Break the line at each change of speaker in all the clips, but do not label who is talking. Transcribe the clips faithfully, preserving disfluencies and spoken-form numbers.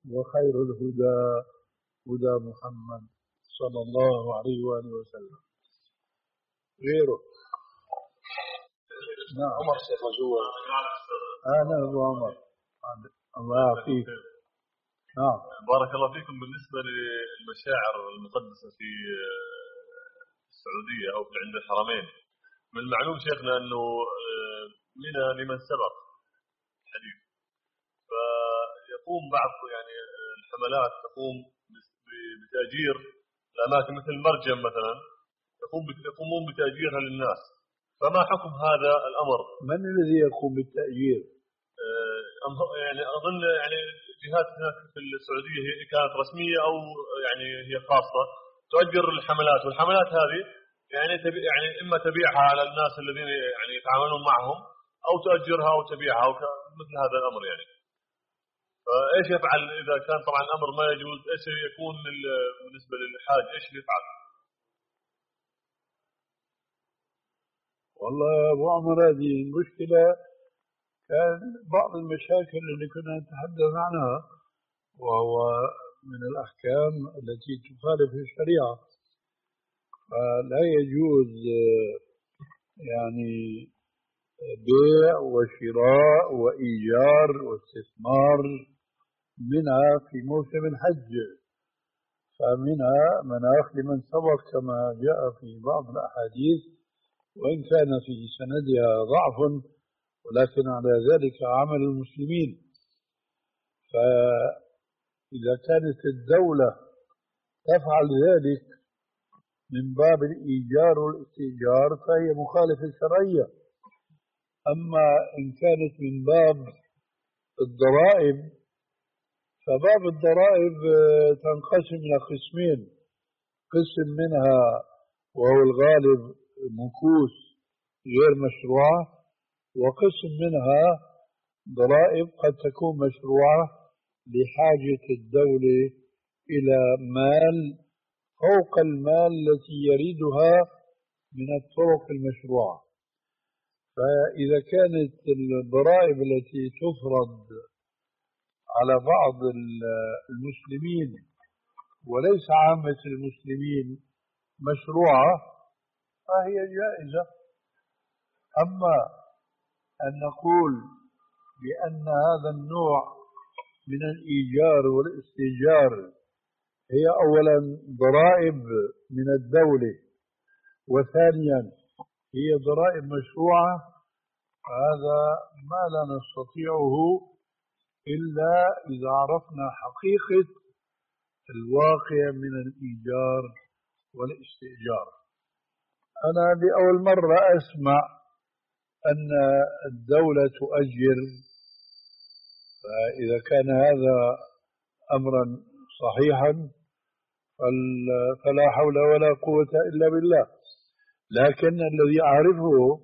وخير الهدى هدى محمد صلى الله عليه وآله وسلم. غيره. نعم.
عمر شيخ مجوع.
أنا أبو عمر. الله يعافيك. نعم.
بارك الله فيكم. بالنسبة للمشاعر المقدسة في السعودية أو عند الحرمين، من المعلوم شيخنا أنه منى لمن سبق الحديث، فيقوم بعض يعني الحملات تقوم بتأجير الأماكن مثل المرجم مثلا، يقومون بتأجيرها للناس، فما حكم هذا الأمر؟
من الذي يقوم بالتأجير؟
يعني أظن يعني جهات هناك في السعودية هي كانت رسمية أو يعني هي خاصة تؤجر الحملات، والحملات هذه يعني تبي يعني إما تبيعها على الناس الذين يعني يتعاملون معهم أو تؤجرها أو تبيعها أو مثل هذا الأمر يعني. فإيش يفعل إذا كان طبعا الأمر ما يجوز؟ إيش يكون بالنسبة للحاج؟ إيش يفعل؟
والله يا أبو عمر هذه المشكلة كان بعض المشاكل اللي كنا نتحدث عنها، وهو من الأحكام التي تخالف الشريعة، فلا يجوز يعني بيع وشراء وإيجار واستثمار منها في موسم الحج، فمنها مناخ لمن سبق كما جاء في بعض الأحاديث، وإن كان في سندها ضعف ولكن على ذلك عمل المسلمين. فإذا كانت الدولة تفعل ذلك من باب الإيجار والاستئجار فهي مخالفة شرعية. أما إن كانت من باب الضرائب فباب الضرائب تنقسم إلى قسمين: قسم منها وهو الغالب مكوس غير مشروعة، وقسم منها ضرائب قد تكون مشروعة لحاجة الدولة إلى مال فوق المال التي يريدها من الطرق المشروعة. فإذا كانت الضرائب التي تفرض على بعض المسلمين وليس عامة المسلمين مشروعة فهي جائزة. أما أن نقول بأن هذا النوع من الإيجار والاستئجار هي أولا ضرائب من الدولة، وثانيا هي ضرائب مشروعة، هذا ما لا نستطيعه إلا إذا عرفنا حقيقة الواقع من الإيجار والاستئجار. أنا لأول مرة أسمع أن الدولة تؤجر، فإذا كان هذا أمرا صحيحا فلا حول ولا قوة إلا بالله. لكن الذي أعرفه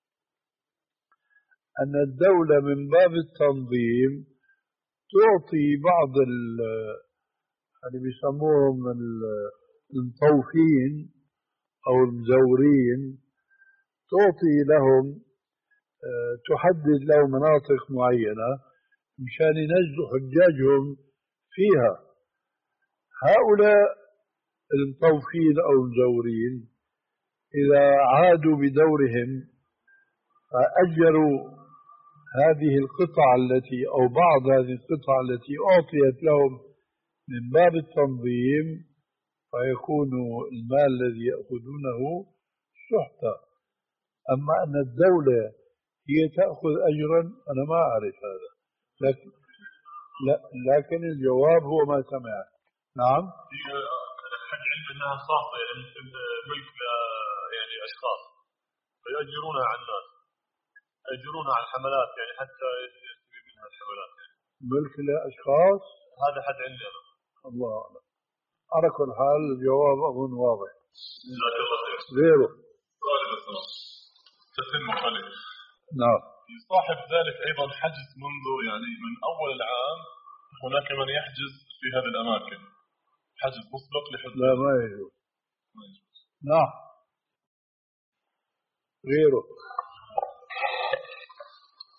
أن الدولة من باب التنظيم تعطي بعض اللي بيسموهم المطوفين أو المزورين، تعطي لهم تحدد لهم مناطق معينة مشان ينزلوا حجاجهم فيها. هؤلاء المطوفين أو المزورين إذا عادوا بدورهم فأجروا هذه القطع التي أو بعض هذه القطع التي أعطيت لهم من باب التنظيم، فيكون المال الذي يأخذونه سحتا. أما أن الدولة هي تأخذ أجرا أنا ما أعرف هذا، لكن لا لكن الجواب هو ما سمعت. نعم.
الحج علم أنها خاصة يعني ملك يعني أشخاص فيأجرونها على الناس، يأجرونها على الحملات يعني حتى يستفيد منها الحملات يعني.
ملك لأشخاص
هذا حد عندي أنا.
الله أعلم. على كل حال الجواب أظن واضح.
جزاك الله خير.
غيره.
سؤال بس تتم مخالف.
نعم.
يصاحب ذلك أيضا حجز منذ يعني من أول العام، هناك من يحجز في هذه الأماكن حجز مسبق لحجز.
لا ما يجوز. ما يجوز. نعم. غيره.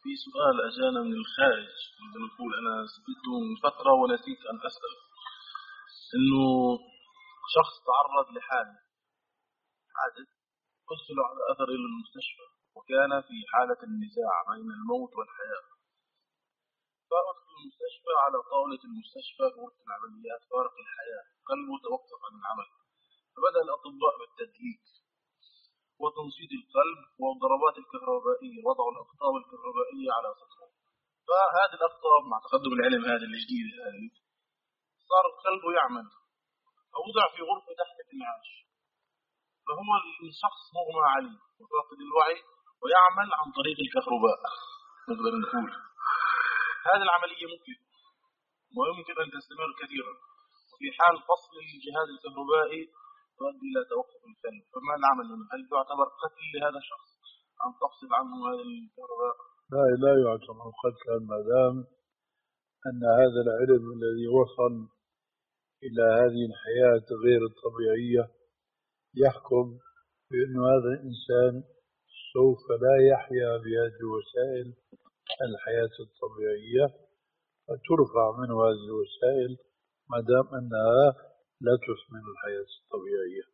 في سؤال أجانا من الخارج، بنقول أنا سبته من فترة ونسيت أن أسأل، إنه شخص تعرض لحادث حادث أرسل على أثر إلى المستشفى، وكان في حالة النزاع بين الموت والحياة، فأدخل المستشفى على طاولة المستشفى غرفة العمليات فارق الحياة، قلبه توقف عن العمل، فبدأ الأطباء بالتدليك وتنشيط القلب والضربات الكهربائية، وضعوا الأقطاب الكهربائية على سطحه، فهذه الأقطاب مع تقدم العلم هذا الجديد هذه صار قلبه يعمل، فوضع في غرفة تحت الإنعاش، فهو الشخص مغمى عليه وفاقد الوعي ويعمل عن طريق الكهرباء. نقدر نقول هذه العملية مكلفة ويمكن أن تستمر كثيرا، وفي حال فصل الجهاز الكهربائي تؤدي إلى توقف القلب، فما نعمل هنا؟ هل تعتبر قتل لهذا الشخص أن تفصل عنه هذه الكهرباء؟
لا لا يعتبر قتلا ما دام أن هذا العلم الذي وصل إلى هذه الحياة غير الطبيعية يحكم بأن هذا الإنسان سوف لا يحيا بهذه الوسائل الحياة الطبيعية، فترفع منه هذه الوسائل ما دام أنها لا تثمن الحياة الطبيعية.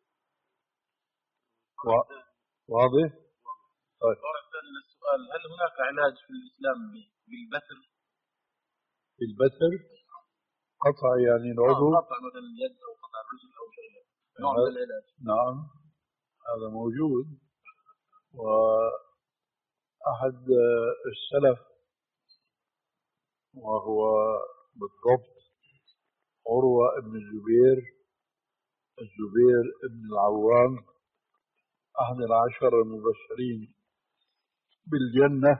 واضح؟ طيب.
السؤال: هل هناك علاج في الإسلام بالبتر؟
بالبتر؟ قطع يعني العضو؟
آه قطع مثلا اليد أو قطع الرجل أو شيء نوع من العلاج.
نعم هذا موجود، وأحد السلف وهو بالضبط عروة بن الزبير الزبير بن العوام أحد العشر المبشرين بالجنة،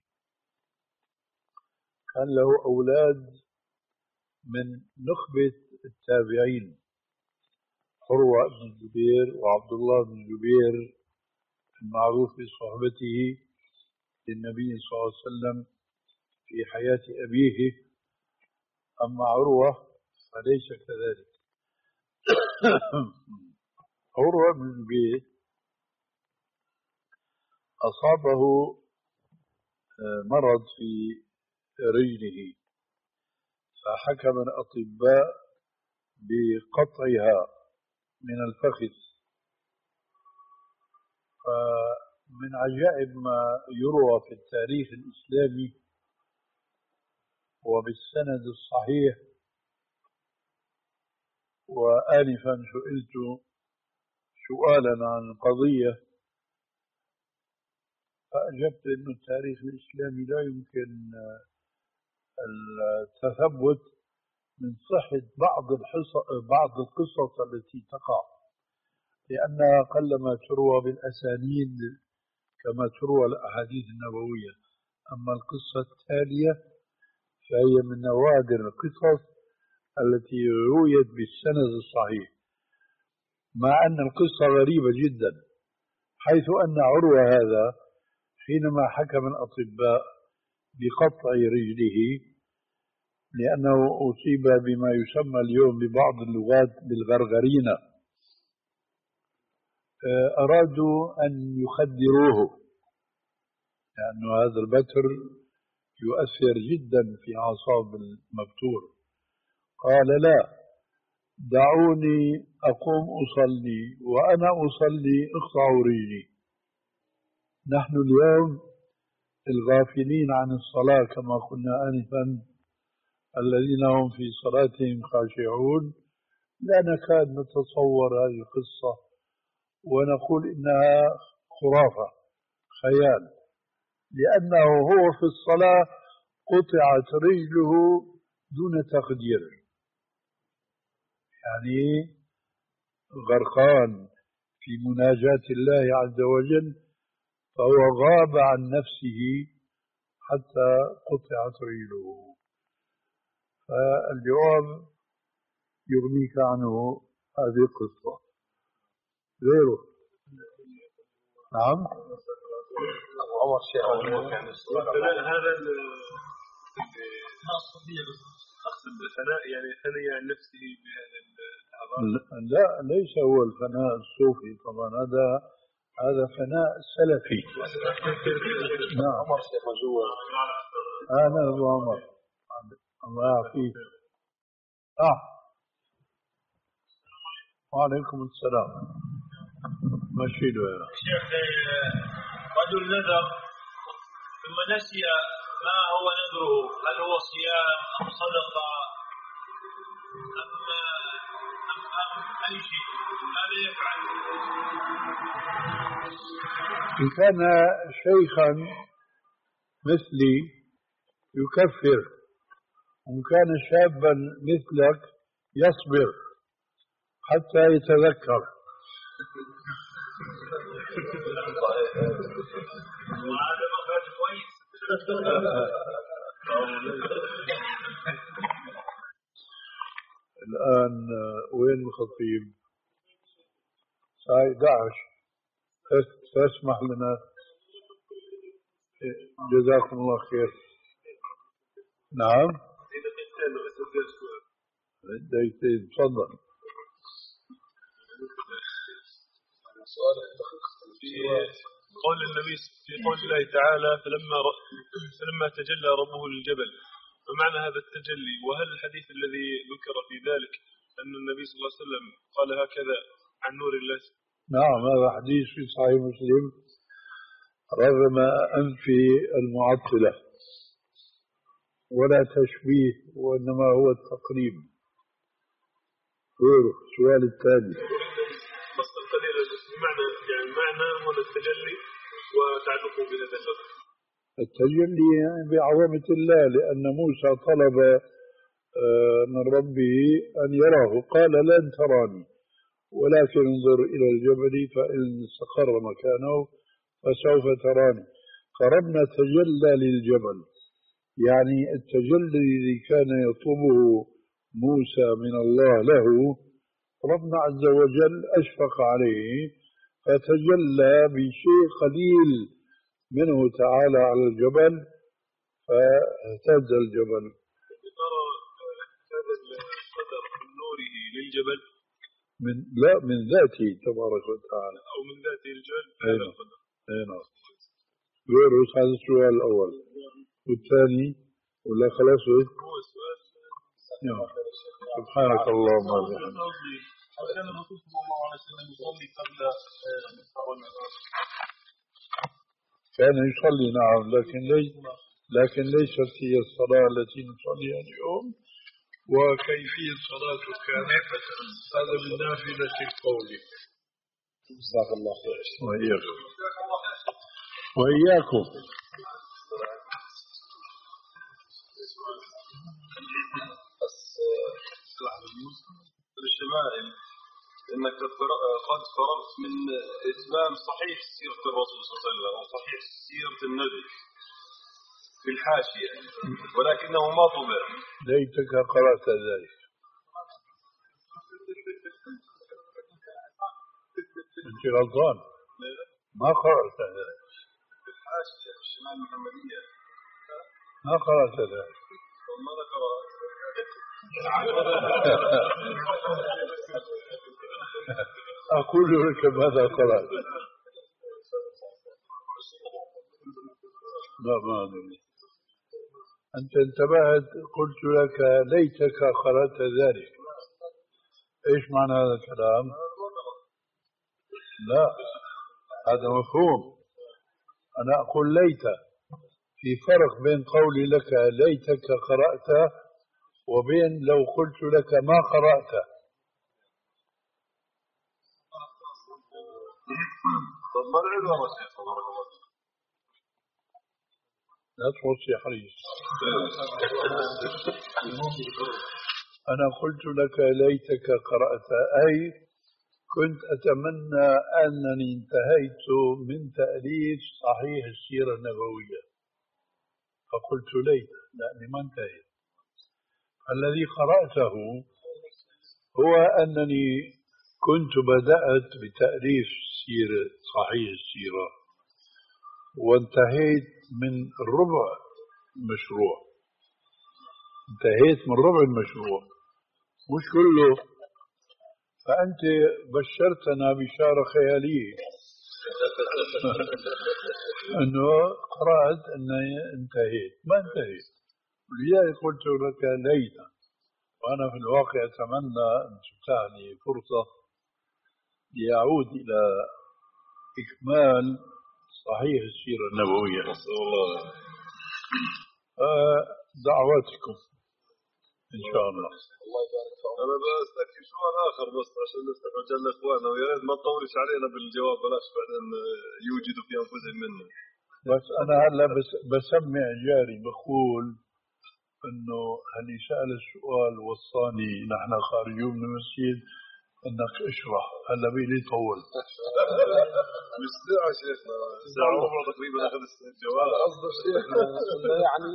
كان له أولاد من نخبة التابعين، عروة بن الزبير وعبد الله بن الزبير المعروف بصحبته للنبي صلى الله عليه وسلم في حياة أبيه، أما عروة فليس كذلك. عروة بن الزبير أصابه مرض في رجله، فحكم الأطباء بقطعها من الفخذ. فمن عجائب ما يروى في التاريخ الإسلامي وبالسند الصحيح، وآنفا سئلت سؤالا عن قضية فأجبت أن التاريخ الإسلامي لا يمكن التثبت من صحة بعض بعض القصص التي تقع، لأنها قلما تروى بالأسانيد كما تروى الأحاديث النبوية، أما القصة التالية فهي من نوادر القصص التي رويت بالسند الصحيح، مع أن القصة غريبة جدا، حيث أن عروة هذا حينما حكم الأطباء بقطع رجله لأنه أصيب بما يسمى اليوم ببعض اللغات بالغرغرينة، أرادوا أن يخدروه لأن هذا البتر يؤثر جدا في أعصاب المبتور. قال: لا، دعوني أقوم أصلي، وأنا أصلي اقطعوا رجلي. نحن اليوم الغافلين عن الصلاة كما قلنا آنفا، الذين هم في صلاتهم خاشعون، لا نكاد نتصور هذه القصة ونقول إنها خرافة خيال، لأنه هو في الصلاة قطعت رجله دون تقدير، يعني غرقان في مناجاة الله عز وجل، فهو غاب عن نفسه حتى قطعت رجله. فالجواب يغنيك عنه هذه القصة غيره. نعم
عمر شيخ
هذا أقصد الفناء، يعني ثني عن نفسه بهذا الأعضاء.
لا ليس هو الفناء الصوفي طبعا، هذا هذا فناء سلفي. نعم.
عمر شيخ جوا.
أنا أبو عمر. الله يعافيك. آه. وعليكم السلام. ماشي له يا
شيخ. رجل نذر ثم نسي ما هو نذره، هل هو صيام أم صدقة أم أم أم أي شيء، ماذا يفعل؟
إن كان شيخا مثلي يكفر، وإن كان شابا مثلك يصبر حتى يتذكر.
هذا مخرج كويس.
الآن وين الخطيب؟ الساعة إحدى عشر. فاسمح لنا. جزاكم الله خير. نعم. دقيقتين تفضل.
سؤال في قول النبي في قول الله تعالى فلما فلما تجلى ربه للجبل، فمعنى هذا التجلي؟ وهل الحديث الذي ذكر في ذلك أن النبي صلى الله عليه وسلم قال هكذا عن نور الله؟
نعم، هذا حديث في صحيح مسلم رغم أنف المعطلة، ولا تشبيه وإنما هو التقريب. غيره. السؤال الثاني
بس القليل معنى يعني معنى هو التجلي وتعلقه بهذا اللفظ.
التجلي يعني بعظمة الله، لأن موسى طلب من ربه أن يراه، قال لن تراني ولكن انظر إلى الجبل فإن استقر مكانه فسوف تراني. فربنا تجلى للجبل، يعني التجلي الذي كان يطلبه موسى من الله له ربنا عز وجل أشفق عليه فتجلى بشيء قليل منه تعالى على الجبل فاهتز الجبل.
هذا القدر من نوره للجبل
من لا من ذاته تبارك وتعالى
أو من ذاته الجبل.
هذا القدر. نعم. غيره. هذا السؤال الأول. والثاني ولا خلاص؟
هو السؤال.
نعم. سبحانك اللهم وبحمدك.
كان الرسول صلى الله عليه وسلم يصلي قبل
كان يصلي نعم، لكن ليس لكن ليست هي الصلاة التي نصليها اليوم، وكيفية صلاته كانت هذا من نافلة القول.
جزاك الله خير.
وإياكم وإياكم.
الشمائل انك قد فرغت من اتمام صحيح سيرة الرسول صلى الله عليه وسلم وصحيح سيرة النبي في الحاشية، ولكنه ما طبع.
ليتك قرأت ذلك. انت غلطان، ما قرأت ذلك.
في الحاشية في الشمال المحمدية
ما قرأت ذلك.
ماذا قرأت؟
أقول لك ماذا قرأت. لا ما أدري. أنت انتبهت، قلت لك ليتك قرأت ذلك. إيش معنى هذا الكلام؟ لا، هذا مفهوم. أنا أقول ليت، في فرق بين قولي لك ليتك قرأت وبين لو قلت لك ما قرأت.
طب ما العلم يا شيخ؟
لا توصي حريص. أنا قلت لك ليتك قرأت، أي كنت أتمنى أنني انتهيت من تأليف صحيح السيرة النبوية، فقلت ليت لأني ما انتهيت. الذي قرأته هو أنني كنت بدأت بتأليف سيرة صحيح السيرة وانتهيت من ربع المشروع، انتهيت من ربع المشروع مش كله. فأنت بشرتنا بشارة خيالية أنه قرأت أني انتهيت، ما انتهيت، ولذلك قلت لك ليت. وأنا في الواقع أتمنى أن تتاحني فرصة ليعود إلى إكمال صحيح السيرة النبوية. دعواتكم إن شاء الله.
الله يبارك فيك. أنا بستكفي سؤال آخر بس عشان نستفاد جل إخواننا، ويا ريت ما تطولش علينا بالجواب بلاش بعدين يوجدوا في أنفسهم منه.
بس أنا هلا بس بسمع جاري بقول إنه اللي سأل السؤال وصاني نحن خارجون من المسجد انك اشرح. هلا بيلي طول
مش ساعة شيخنا، ساعة وربع تقريبا اخذ الجواب. قصده شيخنا يعني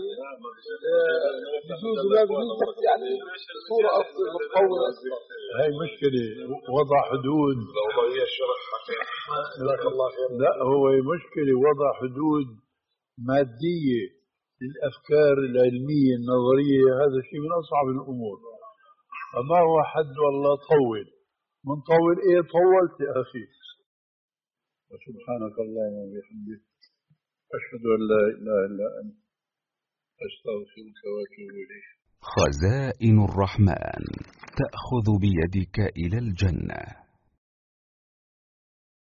يجوز لا يجوز يعني صورة افضل متطورة.
هاي مشكلة وضع حدود.
والله هي الشرح جزاك الله خير.
لا هو مشكلة وضع حدود مادية للأفكار العلمية النظرية، هذا شيء من أصعب الأمور. فما هو حد والله طول من طول إيه طولت يا أخي. وسبحانك اللهم وبحمدك أشهد أن لا إله إلا أنت أستغفرك وأتوب إليك.
خزائن الرحمن تأخذ بيدك إلى الجنة.